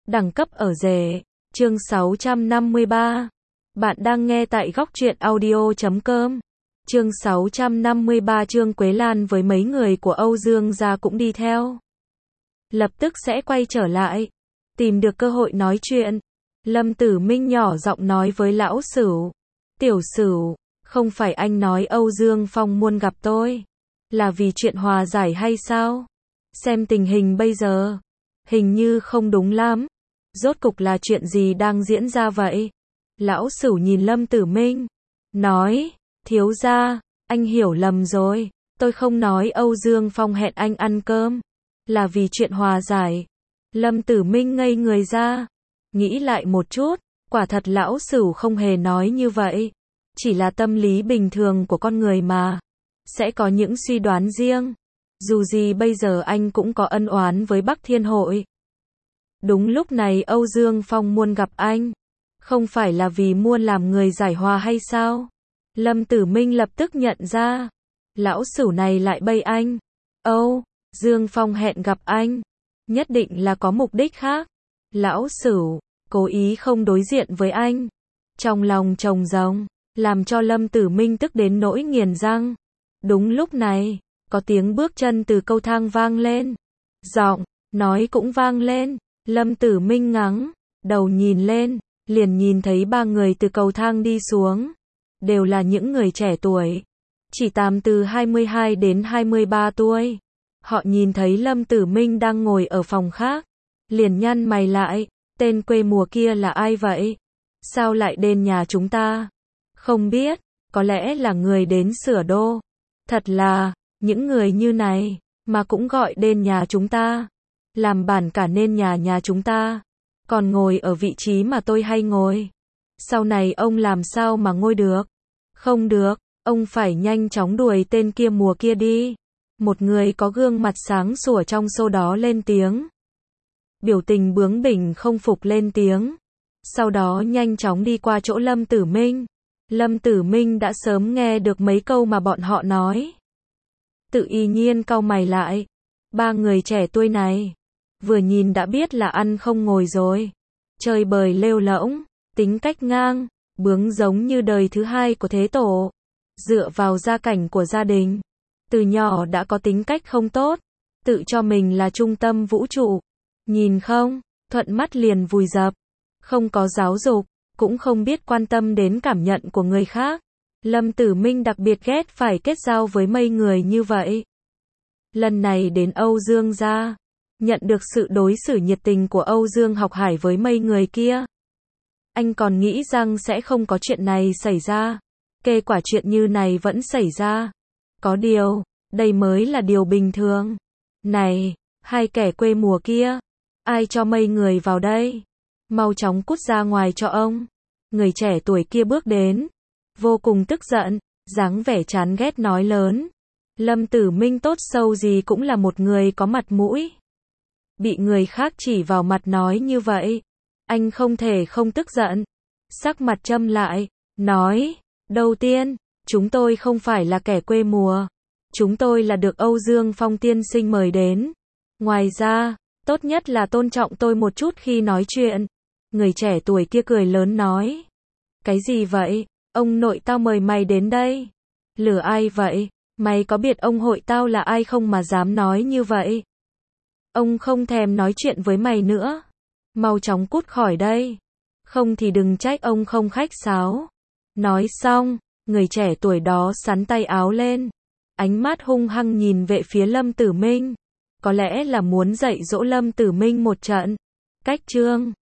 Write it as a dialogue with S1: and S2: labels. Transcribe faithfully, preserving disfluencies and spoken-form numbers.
S1: Đẳng cấp ở rể. Chương sáu trăm năm mươi ba. Bạn đang nghe tại góc truyện audio chấm com. Chương sáu trăm năm mươi ba. Trương Quế Lan với mấy người của Âu Dương gia cũng đi theo. Lập tức sẽ quay trở lại. Tìm được cơ hội nói chuyện. Lâm Tử Minh nhỏ giọng nói với lão Sửu. Tiểu Sửu, không phải anh nói Âu Dương Phong muốn gặp tôi là vì chuyện hòa giải hay sao? Xem tình hình bây giờ, hình như không đúng lắm. Rốt cục là chuyện gì đang diễn ra vậy? Lão Sửu nhìn Lâm Tử Minh, nói, thiếu gia, anh hiểu lầm rồi, tôi không nói Âu Dương Phong hẹn anh ăn cơm là vì chuyện hòa giải. Lâm Tử Minh ngây người ra, nghĩ lại một chút, quả thật lão Sửu không hề nói như vậy. Chỉ là tâm lý bình thường của con người mà, sẽ có những suy đoán riêng. Dù gì bây giờ anh cũng có ân oán với Bắc Thiên Hội. Đúng lúc này Âu Dương Phong muốn gặp anh, không phải là vì muốn làm người giải hòa hay sao? Lâm Tử Minh lập tức nhận ra, lão Sửu này lại bày anh. Âu Dương Phong hẹn gặp anh, nhất định là có mục đích khác. Lão Sửu cố ý không đối diện với anh, trong lòng trồng rồng, làm cho Lâm Tử Minh tức đến nỗi nghiền răng. Đúng lúc này, có tiếng bước chân từ cầu thang vang lên. Giọng nói cũng vang lên. Lâm Tử Minh ngẩng đầu nhìn lên, liền nhìn thấy ba người từ cầu thang đi xuống. Đều là những người trẻ tuổi, chỉ tầm từ hai mươi hai đến hai mươi ba tuổi. Họ nhìn thấy Lâm Tử Minh đang ngồi ở phòng khác, liền nhăn mày lại. Tên quê mùa kia là ai vậy? Sao lại đến nhà chúng ta? Không biết, có lẽ là người đến sửa đô. Thật là, những người như này, mà cũng gọi đến nhà chúng ta. Làm bản cả nên nhà nhà chúng ta. Còn ngồi ở vị trí mà tôi hay ngồi. Sau này ông làm sao mà ngồi được? Không được, ông phải nhanh chóng đuổi tên kia mùa kia đi. Một người có gương mặt sáng sủa trong số đó lên tiếng. Biểu tình bướng bỉnh không phục lên tiếng. Sau đó nhanh chóng đi qua chỗ Lâm Tử Minh. Lâm Tử Minh đã sớm nghe được mấy câu mà bọn họ nói. Tự y nhiên cau mày lại. Ba người trẻ tuổi này, vừa nhìn đã biết là ăn không ngồi rồi. Chơi bời lêu lỗng, tính cách ngang, bướng giống như đời thứ hai của Thế Tổ. Dựa vào gia cảnh của gia đình, từ nhỏ đã có tính cách không tốt, tự cho mình là trung tâm vũ trụ. Nhìn không, thuận mắt liền vùi dập, không có giáo dục, cũng không biết quan tâm đến cảm nhận của người khác. Lâm Tử Minh đặc biệt ghét phải kết giao với mấy người như vậy. Lần này đến Âu Dương gia, nhận được sự đối xử nhiệt tình của Âu Dương Học Hải với mấy người kia. Anh còn nghĩ rằng sẽ không có chuyện này xảy ra. Kết quả chuyện như này vẫn xảy ra. Có điều, đây mới là điều bình thường. Này, hai kẻ quê mùa kia, ai cho mấy người vào đây? Mau chóng cút ra ngoài cho ông. Người trẻ tuổi kia bước đến, vô cùng tức giận, dáng vẻ chán ghét nói lớn. Lâm Tử Minh tốt sâu gì cũng là một người có mặt mũi. Bị người khác chỉ vào mặt nói như vậy, anh không thể không tức giận. Sắc mặt châm lại, nói, đầu tiên, chúng tôi không phải là kẻ quê mùa. Chúng tôi là được Âu Dương Phong tiên sinh mời đến. Ngoài ra, tốt nhất là tôn trọng tôi một chút khi nói chuyện. Người trẻ tuổi kia cười lớn nói. Cái gì vậy? Ông nội tao mời mày đến đây. Lừa ai vậy? Mày có biết ông hội tao là ai không mà dám nói như vậy? Ông không thèm nói chuyện với mày nữa. Mau chóng cút khỏi đây. Không thì đừng trách ông không khách sáo. Nói xong, người trẻ tuổi đó xắn tay áo lên. Ánh mắt hung hăng nhìn về phía Lâm Tử Minh. Có lẽ là muốn dạy dỗ Lâm Tử Minh một trận. Cách chương